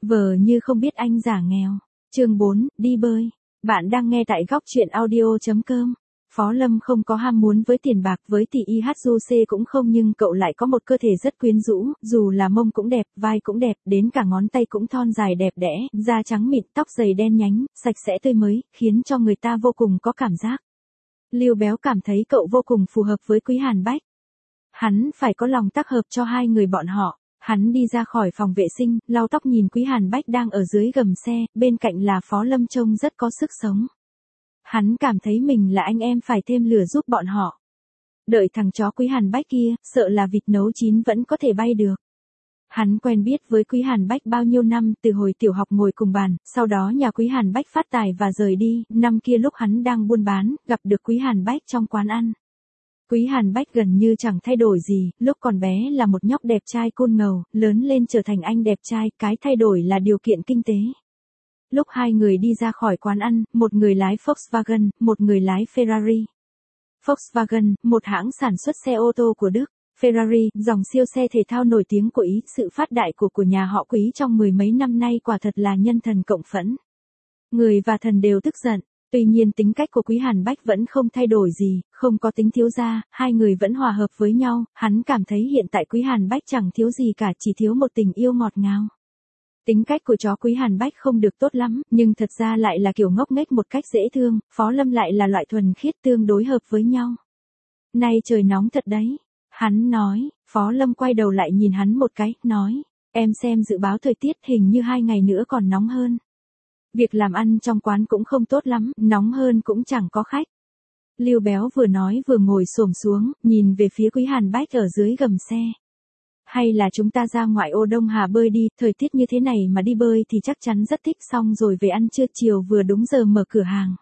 Vờ như không biết anh giả nghèo. Chương 4, đi bơi. Bạn đang nghe tại góc truyện audio.com. Phó Lâm không có ham muốn với tiền bạc, với tỷ IHJC cũng không, nhưng cậu lại có một cơ thể rất quyến rũ, dù là mông cũng đẹp, vai cũng đẹp, đến cả ngón tay cũng thon dài đẹp đẽ, da trắng mịn, tóc dày đen nhánh, sạch sẽ tươi mới, khiến cho người ta vô cùng có cảm giác. Lưu Béo cảm thấy cậu vô cùng phù hợp với Quý Hàn Bách. Hắn phải có lòng tác hợp cho hai người bọn họ. Hắn đi ra khỏi phòng vệ sinh, lau tóc nhìn Quý Hàn Bách đang ở dưới gầm xe, bên cạnh là Phó Lâm trông rất có sức sống. Hắn cảm thấy mình là anh em phải thêm lửa giúp bọn họ. Đợi thằng chó Quý Hàn Bách kia, sợ là vịt nấu chín vẫn có thể bay được. Hắn quen biết với Quý Hàn Bách bao nhiêu năm, từ hồi tiểu học ngồi cùng bàn, sau đó nhà Quý Hàn Bách phát tài và rời đi, năm kia lúc hắn đang buôn bán, gặp được Quý Hàn Bách trong quán ăn. Quý Hàn Bách gần như chẳng thay đổi gì, lúc còn bé là một nhóc đẹp trai côn ngầu, lớn lên trở thành anh đẹp trai, cái thay đổi là điều kiện kinh tế. Lúc hai người đi ra khỏi quán ăn, một người lái Volkswagen, một người lái Ferrari. Volkswagen, một hãng sản xuất xe ô tô của Đức. Ferrari, dòng siêu xe thể thao nổi tiếng của Ý, sự phát đại của nhà họ Quý trong mười mấy năm nay quả thật là nhân thần cộng phẫn. Người và thần đều tức giận. Tuy nhiên tính cách của Quý Hàn Bách vẫn không thay đổi gì, không có tính thiếu gia, hai người vẫn hòa hợp với nhau, hắn cảm thấy hiện tại Quý Hàn Bách chẳng thiếu gì cả, chỉ thiếu một tình yêu ngọt ngào. Tính cách của chó Quý Hàn Bách không được tốt lắm, nhưng thật ra lại là kiểu ngốc nghếch một cách dễ thương, Phó Lâm lại là loại thuần khiết tương đối hợp với nhau. Nay trời nóng thật đấy, hắn nói. Phó Lâm quay đầu lại nhìn hắn một cái, nói, em xem dự báo thời tiết, hình như 2 ngày nữa còn nóng hơn. Việc làm ăn trong quán cũng không tốt lắm, nóng hơn cũng chẳng có khách. Lưu Béo vừa nói vừa ngồi xổm xuống, nhìn về phía Quý Hàn Bách ở dưới gầm xe. Hay là chúng ta ra ngoại ô Đông Hà bơi đi, thời tiết như thế này mà đi bơi thì chắc chắn rất thích, xong rồi về ăn trưa chiều vừa đúng giờ mở cửa hàng.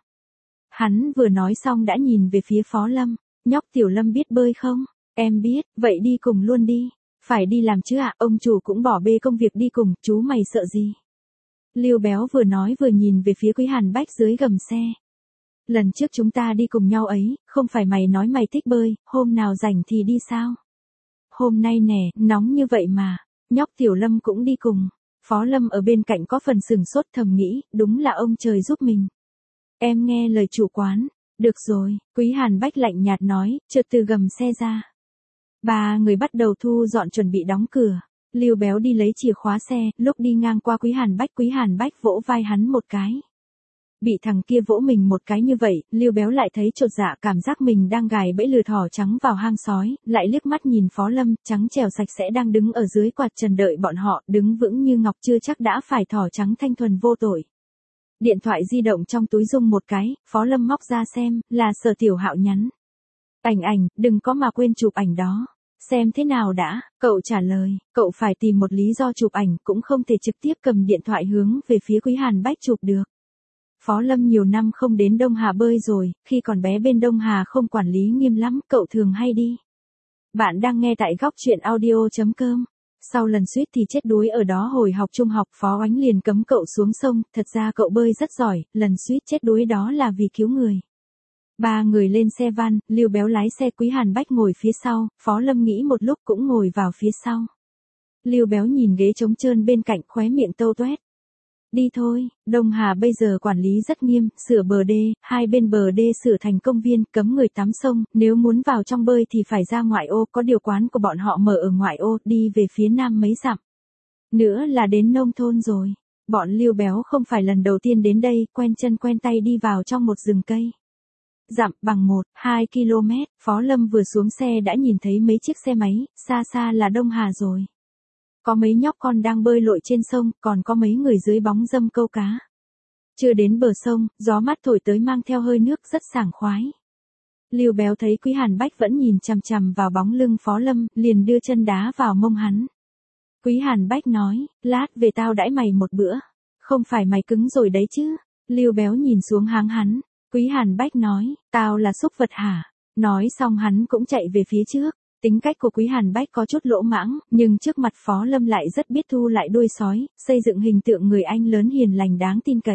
Hắn vừa nói xong đã nhìn về phía Phó Lâm, nhóc Tiểu Lâm biết bơi không? Em biết, vậy đi cùng luôn đi. Phải đi làm chứ ạ, ông chủ cũng bỏ bê công việc đi cùng, chú mày sợ gì? Lưu Béo vừa nói vừa nhìn về phía Quý Hàn Bách dưới gầm xe. Lần trước chúng ta đi cùng nhau ấy, không phải mày nói mày thích bơi, hôm nào rảnh thì đi sao? Hôm nay nè, nóng như vậy mà, nhóc Tiểu Lâm cũng đi cùng. Phó Lâm ở bên cạnh có phần sừng sốt, thầm nghĩ, đúng là ông trời giúp mình. Em nghe lời chủ quán. Được rồi, Quý Hàn Bách lạnh nhạt nói, chợt từ gầm xe ra. Ba người bắt đầu thu dọn chuẩn bị đóng cửa. Lưu Béo đi lấy chìa khóa xe, lúc đi ngang qua Quý Hàn Bách vỗ vai hắn một cái. Bị thằng kia vỗ mình một cái như vậy, Lưu Béo lại thấy chột dạ, cảm giác mình đang gài bẫy lừa thỏ trắng vào hang sói, lại liếc mắt nhìn Phó Lâm, trắng trẻo sạch sẽ đang đứng ở dưới quạt trần đợi bọn họ, đứng vững như ngọc, chưa chắc đã phải thỏ trắng thanh thuần vô tội. Điện thoại di động trong túi rung một cái, Phó Lâm móc ra xem, là Sở Tiểu Hạo nhắn. Ảnh, đừng có mà quên chụp ảnh đó. Xem thế nào đã, cậu trả lời, cậu phải tìm một lý do chụp ảnh, cũng không thể trực tiếp cầm điện thoại hướng về phía Quý Hàn Bách chụp được. Phó Lâm nhiều năm không đến Đông Hà bơi rồi, khi còn bé bên Đông Hà không quản lý nghiêm lắm, cậu thường hay đi. Bạn đang nghe tại góc truyện audio.com. Sau lần suýt thì chết đuối ở đó hồi học trung học, Phó Oánh liền cấm cậu xuống sông, thật ra cậu bơi rất giỏi, lần suýt chết đuối đó là vì cứu người. Ba người lên xe van, Lưu Béo lái xe, Quý Hàn Bách ngồi phía sau, Phó Lâm nghĩ một lúc cũng ngồi vào phía sau. Lưu Béo nhìn ghế trống trơn bên cạnh, khóe miệng tâu toét. Đi thôi, Đông Hà bây giờ quản lý rất nghiêm, sửa bờ đê, hai bên bờ đê sửa thành công viên, cấm người tắm sông, nếu muốn vào trong bơi thì phải ra ngoại ô, có điều quán của bọn họ mở ở ngoại ô, đi về phía nam mấy dặm. Nữa là đến nông thôn rồi. Bọn Lưu Béo không phải lần đầu tiên đến đây, quen chân quen tay đi vào trong một rừng cây. Dặm bằng 1-2 km, Phó Lâm vừa xuống xe đã nhìn thấy mấy chiếc xe máy, xa xa là Đông Hà rồi. Có mấy nhóc con đang bơi lội trên sông, còn có mấy người dưới bóng râm câu cá. Chưa đến bờ sông, gió mát thổi tới mang theo hơi nước rất sảng khoái. Lưu Béo thấy Quý Hàn Bách vẫn nhìn chằm chằm vào bóng lưng Phó Lâm, liền đưa chân đá vào mông hắn. Quý Hàn Bách nói, lát về tao đãi mày một bữa. Không phải mày cứng rồi đấy chứ. Lưu Béo nhìn xuống háng hắn. Quý Hàn Bách nói, tao là súc vật hả? Nói xong hắn cũng chạy về phía trước. Tính cách của Quý Hàn Bách có chút lỗ mãng, nhưng trước mặt Phó Lâm lại rất biết thu lại đuôi sói, xây dựng hình tượng người anh lớn hiền lành đáng tin cậy.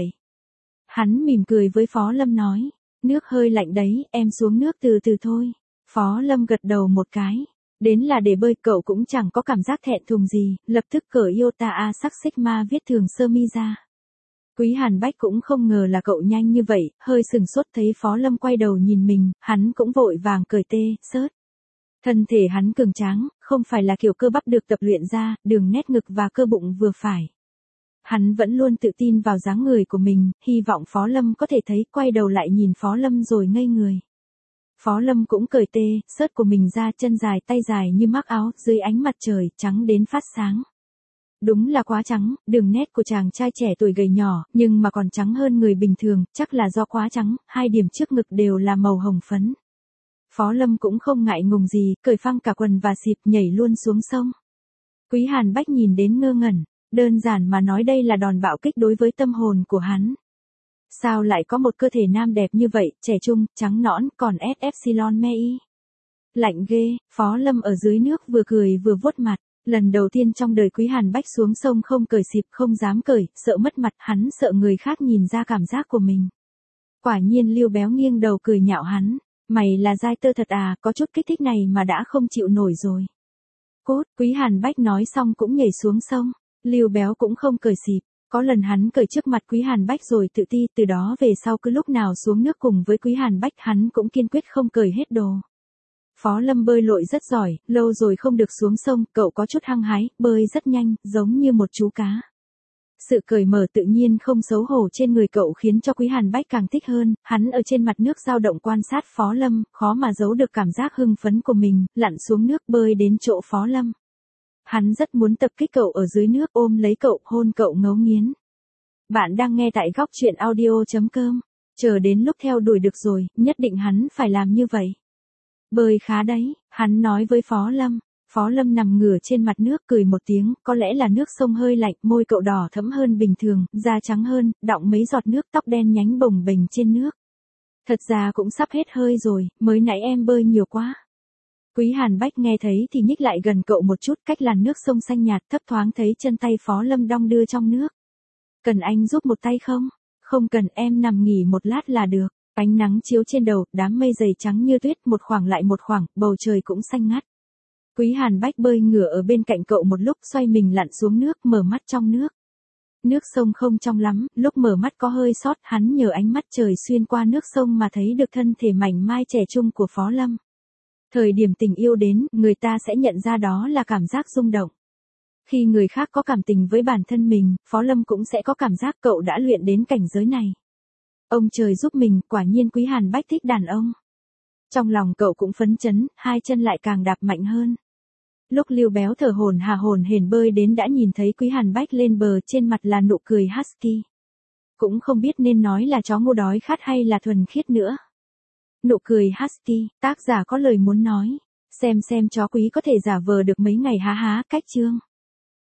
Hắn mỉm cười với Phó Lâm nói, nước hơi lạnh đấy, em xuống nước từ từ thôi. Phó Lâm gật đầu một cái. Đến là để bơi cậu cũng chẳng có cảm giác thẹn thùng gì, lập tức cởi Iota A sắc Sigma viết thường sơ mi ra. Quý Hàn Bách cũng không ngờ là cậu nhanh như vậy, hơi sừng sốt thấy Phó Lâm quay đầu nhìn mình, hắn cũng vội vàng cởi T-shirt. Thân thể hắn cường tráng, không phải là kiểu cơ bắp được tập luyện ra, đường nét ngực và cơ bụng vừa phải. Hắn vẫn luôn tự tin vào dáng người của mình, hy vọng Phó Lâm có thể thấy, quay đầu lại nhìn Phó Lâm rồi ngây người. Phó Lâm cũng cởi T-shirt của mình ra, chân dài tay dài như mác áo, dưới ánh mặt trời, trắng đến phát sáng. Đúng là quá trắng, đường nét của chàng trai trẻ tuổi gầy nhỏ, nhưng mà còn trắng hơn người bình thường, chắc là do quá trắng, hai điểm trước ngực đều là màu hồng phấn. Phó Lâm cũng không ngại ngùng gì, cởi phăng cả quần và xịp nhảy luôn xuống sông. Quý Hàn Bách nhìn đến ngơ ngẩn, đơn giản mà nói đây là đòn bạo kích đối với tâm hồn của hắn. Sao lại có một cơ thể nam đẹp như vậy, trẻ trung, trắng nõn, còn Epsilon Mei. Lạnh ghê, Phó Lâm ở dưới nước vừa cười vừa vuốt mặt. Lần đầu tiên trong đời Quý Hàn Bách xuống sông không cởi xịp, không dám cởi, sợ mất mặt, hắn sợ người khác nhìn ra cảm giác của mình. Quả nhiên Lưu Béo nghiêng đầu cười nhạo hắn. Mày là giai tơ thật à, có chút kích thích này mà đã không chịu nổi rồi. Cốt, Quý Hàn Bách nói xong cũng nhảy xuống sông. Lưu Béo cũng không cởi xịp. Có lần hắn cởi trước mặt Quý Hàn Bách rồi tự ti, từ đó về sau cứ lúc nào xuống nước cùng với Quý Hàn Bách hắn cũng kiên quyết không cởi hết đồ. Phó Lâm bơi lội rất giỏi, lâu rồi không được xuống sông, cậu có chút hăng hái, bơi rất nhanh, giống như một chú cá. Sự cởi mở tự nhiên không xấu hổ trên người cậu khiến cho Quý Hàn Bách càng thích hơn, hắn ở trên mặt nước dao động quan sát Phó Lâm, khó mà giấu được cảm giác hưng phấn của mình, lặn xuống nước bơi đến chỗ Phó Lâm. Hắn rất muốn tập kích cậu ở dưới nước, ôm lấy cậu, hôn cậu ngấu nghiến. Bạn đang nghe tại góc truyện audio.com, chờ đến lúc theo đuổi được rồi, nhất định hắn phải làm như vậy. Bơi khá đấy, hắn nói với Phó Lâm. Phó Lâm nằm ngửa trên mặt nước cười một tiếng, có lẽ là nước sông hơi lạnh, môi cậu đỏ thẫm hơn bình thường, da trắng hơn, đọng mấy giọt nước, tóc đen nhánh bồng bềnh trên nước. Thật ra cũng sắp hết hơi rồi, mới nãy em bơi nhiều quá. Quý Hàn Bách nghe thấy thì nhích lại gần cậu một chút, cách làn nước sông xanh nhạt, thấp thoáng thấy chân tay Phó Lâm đong đưa trong nước. Cần anh giúp một tay không? Không cần, em nằm nghỉ một lát là được. Ánh nắng chiếu trên đầu, đám mây dày trắng như tuyết, một khoảng lại một khoảng, bầu trời cũng xanh ngắt. Quý Hàn Bách bơi ngửa ở bên cạnh cậu một lúc, xoay mình lặn xuống nước, mở mắt trong nước. Nước sông không trong lắm, lúc mở mắt có hơi sót, hắn nhờ ánh mắt trời xuyên qua nước sông mà thấy được thân thể mảnh mai trẻ trung của Phó Lâm. Thời điểm tình yêu đến, người ta sẽ nhận ra đó là cảm giác rung động. Khi người khác có cảm tình với bản thân mình, Phó Lâm cũng sẽ có cảm giác cậu đã luyện đến cảnh giới này. Ông trời giúp mình, quả nhiên Quý Hàn Bách thích đàn ông. Trong lòng cậu cũng phấn chấn, hai chân lại càng đạp mạnh hơn. Lúc Lưu Béo thở hổn hển bơi đến đã nhìn thấy Quý Hàn Bách lên bờ, trên mặt là nụ cười husky. Cũng không biết nên nói là chó ngu đói khát hay là thuần khiết nữa. Nụ cười husky, tác giả có lời muốn nói. Xem chó Quý có thể giả vờ được mấy ngày há há, cách chương.